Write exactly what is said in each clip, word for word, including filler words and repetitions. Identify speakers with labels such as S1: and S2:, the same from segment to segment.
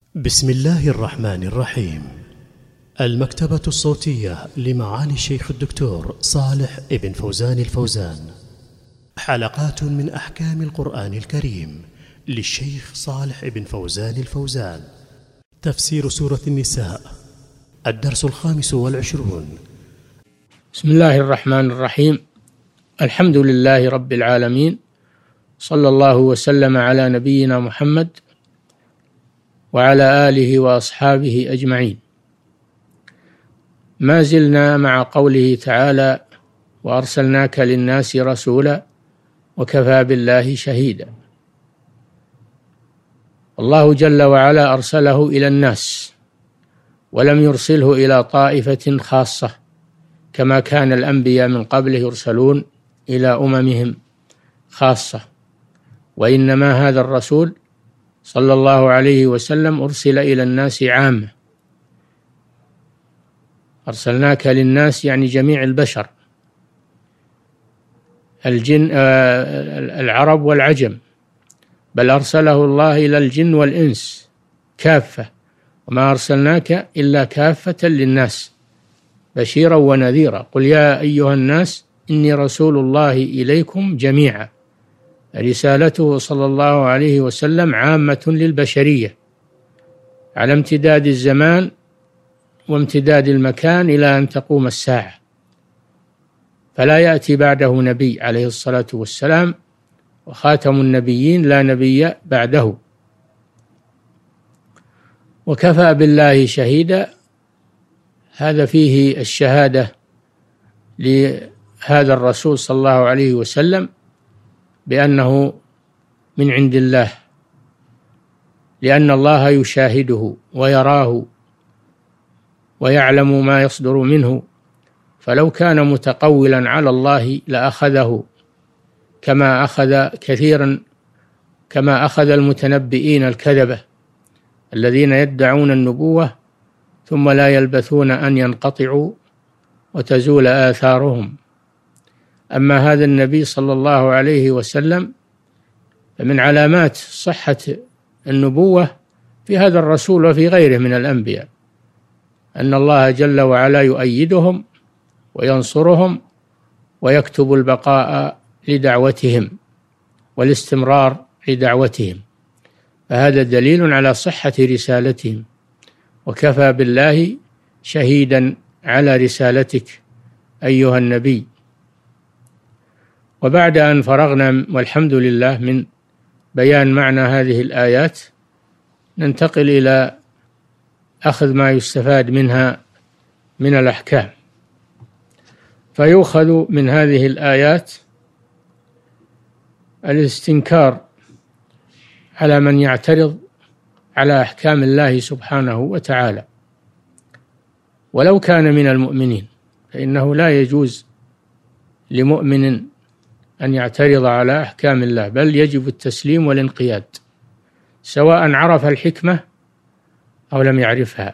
S1: بسم الله الرحمن الرحيم. المكتبة الصوتية لمعالي الشيخ الدكتور صالح ابن فوزان الفوزان، حلقات من أحكام القرآن الكريم للشيخ صالح ابن فوزان الفوزان. تفسير سورة النساء، الدرس الخامس والعشرون.
S2: بسم الله الرحمن الرحيم. الحمد لله رب العالمين، صلى الله وسلم على نبينا محمد وعلى آله وأصحابه أجمعين. ما زلنا مع قوله تعالى: وأرسلناك للناس رسولا وكفى بالله شهيدا. الله جل وعلا أرسله إلى الناس ولم يرسله إلى طائفة خاصة كما كان الأنبياء من قبله يرسلون إلى أممهم خاصة، وإنما هذا الرسول صلى الله عليه وسلم أرسل إلى الناس عامة. أرسلناك للناس يعني جميع البشر، الجن العرب والعجم، بل أرسله الله إلى الجن والإنس كافة، وما أرسلناك إلا كافة للناس بشيرا ونذيرا. قل يا أيها الناس إني رسول الله إليكم جميعا. رسالته صلى الله عليه وسلم عامة للبشرية على امتداد الزمان وامتداد المكان إلى أن تقوم الساعة، فلا يأتي بعده نبي عليه الصلاة والسلام، وخاتم النبيين لا نبي بعده. وكفى بالله شهيدا، هذا فيه الشهادة لهذا الرسول صلى الله عليه وسلم بأنه من عند الله، لأن الله يشاهده ويراه ويعلم ما يصدر منه، فلو كان متقولا على الله لأخذه كما أخذ كثيرا كما أخذ المتنبئين الكذبة الذين يدعون النبوة ثم لا يلبثون أن ينقطعوا وتزول آثارهم. أما هذا النبي صلى الله عليه وسلم فمن علامات صحة النبوة في هذا الرسول وفي غيره من الأنبياء أن الله جل وعلا يؤيدهم وينصرهم ويكتب البقاء لدعوتهم والاستمرار لدعوتهم، فهذا دليل على صحة رسالتهم. وكفى بالله شهيدا على رسالتك أيها النبي. وبعد أن فرغنا والحمد لله من بيان معنى هذه الآيات، ننتقل إلى أخذ ما يستفاد منها من الأحكام. فيؤخذ من هذه الآيات الاستنكار على من يعترض على أحكام الله سبحانه وتعالى ولو كان من المؤمنين، فإنه لا يجوز لمؤمن أن يعترض على أحكام الله، بل يجب التسليم والانقياد سواء عرف الحكمة أو لم يعرفها.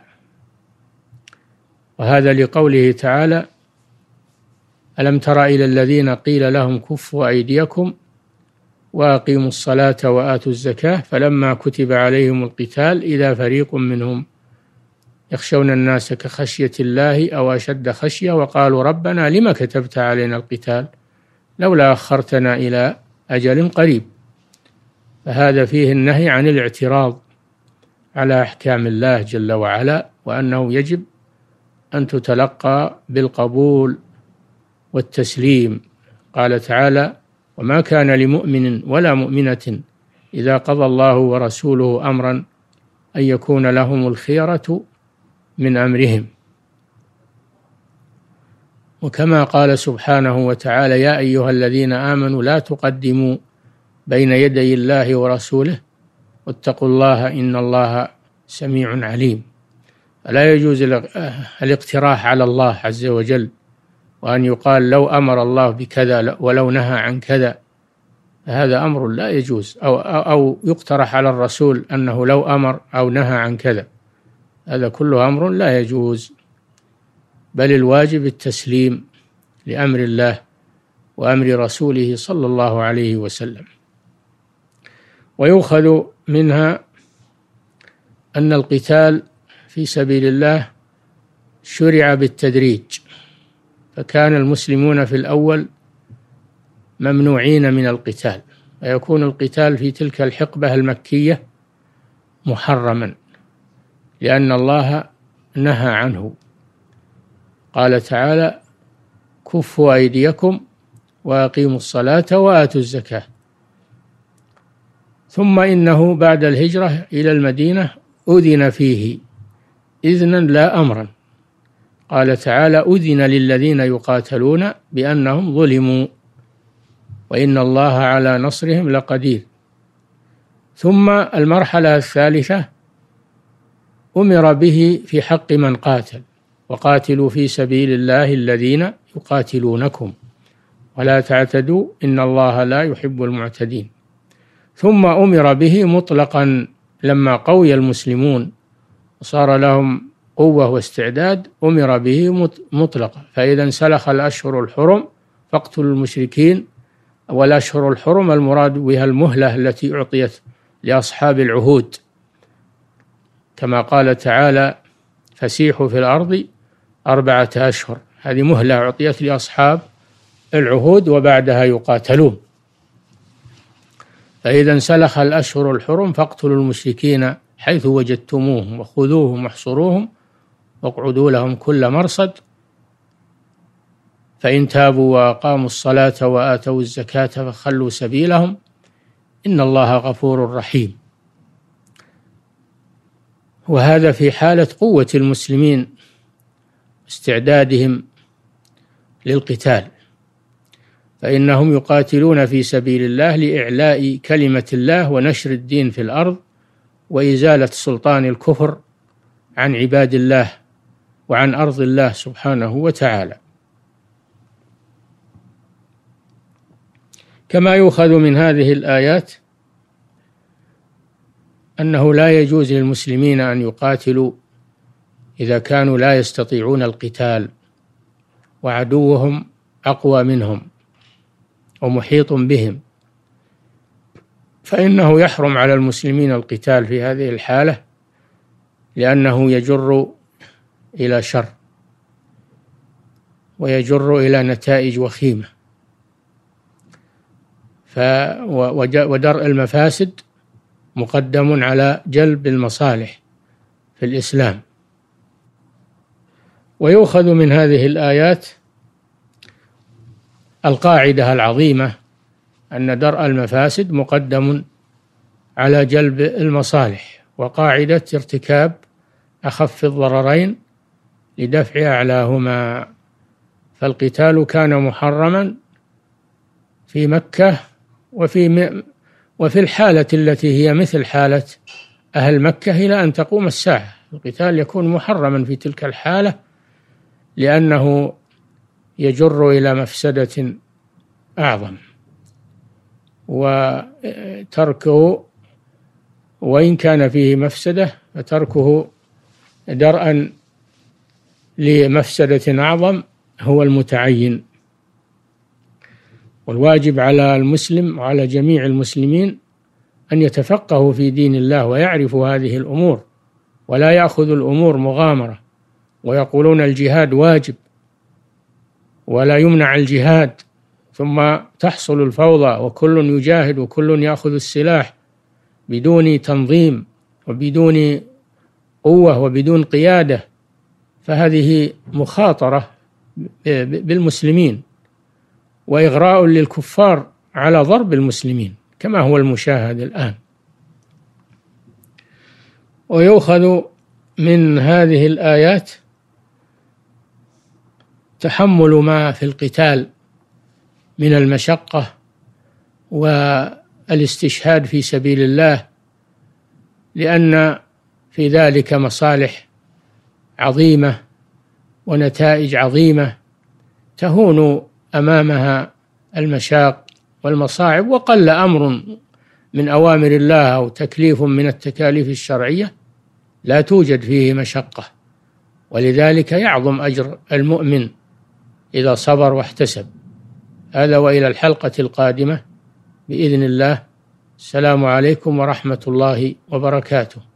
S2: وهذا لقوله تعالى: ألم تر إلى الذين قيل لهم كفوا أيديكم وأقيموا الصلاة وآتوا الزكاة فلما كتب عليهم القتال إذا فريق منهم يخشون الناس كخشية الله أو أشد خشية وقالوا ربنا لما كتبت علينا القتال لولا أخرتنا إلى أجل قريب. فهذا فيه النهي عن الاعتراض على أحكام الله جل وعلا، وأنه يجب أن تتلقى بالقبول والتسليم. قال تعالى: وما كان لمؤمن ولا مؤمنة إذا قضى الله ورسوله أمرا أن يكون لهم الخيرة من أمرهم. وكما قال سبحانه وتعالى: يا أيها الذين آمنوا لا تقدموا بين يدي الله ورسوله واتقوا الله إن الله سميع عليم. فلا يجوز الاقتراح على الله عز وجل، وأن يقال لو أمر الله بكذا ولو نهى عن كذا، هذا أمر لا يجوز، أو, أو يقترح على الرسول أنه لو أمر أو نهى عن كذا، هذا كله أمر لا يجوز، بل الواجب التسليم لأمر الله وأمر رسوله صلى الله عليه وسلم. ويؤخذ منها أن القتال في سبيل الله شرع بالتدريج، فكان المسلمون في الأول ممنوعين من القتال، ويكون القتال في تلك الحقبة المكية محرما لأن الله نهى عنه. قال تعالى: كفوا أيديكم وأقيموا الصلاة وآتوا الزكاة. ثم إنه بعد الهجرة إلى المدينة أذن فيه إذنا لا أمرا، قال تعالى: أذن للذين يقاتلون بأنهم ظلموا وإن الله على نصرهم لقدير. ثم المرحلة الثالثة أمر به في حق من قاتل: وقاتلوا في سبيل الله الذين يقاتلونكم ولا تعتدوا إن الله لا يحب المعتدين. ثم أمر به مطلقا لما قوي المسلمون وصار لهم قوة واستعداد، أمر به مطلقا. فإذا انسلخ الأشهر الحرم فاقتلوا المشركين، والأشهر الحرم المراد بها المهلة التي أعطيت لأصحاب العهود، كما قال تعالى: فسيحوا في الأرض أربعة أشهر. هذه مهلة أعطيت لأصحاب العهود وبعدها يقاتلون. فإذا انسلخ الأشهر الحرم فاقتلوا المشركين حيث وجدتموهم وخذوهم واحصروهم واقعدوا لهم كل مرصد فإن تابوا وأقاموا الصلاة وآتوا الزكاة فخلوا سبيلهم إن الله غفور رحيم. وهذا في حالة قوة المسلمين استعدادهم للقتال، فإنهم يقاتلون في سبيل الله لإعلاء كلمة الله ونشر الدين في الأرض وإزالة سلطان الكفر عن عباد الله وعن أرض الله سبحانه وتعالى. كما يؤخذ من هذه الآيات أنه لا يجوز للمسلمين أن يقاتلوا إذا كانوا لا يستطيعون القتال وعدوهم أقوى منهم ومحيط بهم، فإنه يحرم على المسلمين القتال في هذه الحالة لأنه يجر إلى شر ويجر إلى نتائج وخيمة. ودرء المفاسد مقدم على جلب المصالح في الإسلام. ويؤخذ من هذه الآيات القاعدة العظيمة أن درء المفاسد مقدم على جلب المصالح، وقاعدة ارتكاب أخف الضررين لدفع أعلاهما. فالقتال كان محرما في مكة وفي وفي الحالة التي هي مثل حالة أهل مكة إلى أن تقوم الساعة. القتال يكون محرما في تلك الحالة لأنه يجر إلى مفسدة أعظم، وتركه وإن كان فيه مفسدة فتركه درءا لمفسدة أعظم هو المتعين. والواجب على المسلم وعلى جميع المسلمين أن يتفقهوا في دين الله ويعرفوا هذه الأمور، ولا يأخذوا الأمور مغامرة ويقولون الجهاد واجب ولا يمنع الجهاد، ثم تحصل الفوضى وكل يجاهد وكل يأخذ السلاح بدون تنظيم وبدون قوة وبدون قيادة، فهذه مخاطرة بالمسلمين وإغراء للكفار على ضرب المسلمين كما هو المشاهد الآن. ويؤخذ من هذه الآيات تحمل ما في القتال من المشقة والاستشهاد في سبيل الله، لأن في ذلك مصالح عظيمة ونتائج عظيمة تهون أمامها المشاق والمصاعب، وقل أمر من أوامر الله أو تكليف من التكاليف الشرعية لا توجد فيه مشقة، ولذلك يعظم أجر المؤمن إذا صبر واحتسب. هذا وإلى الحلقة القادمة بإذن الله. السلام عليكم ورحمة الله وبركاته.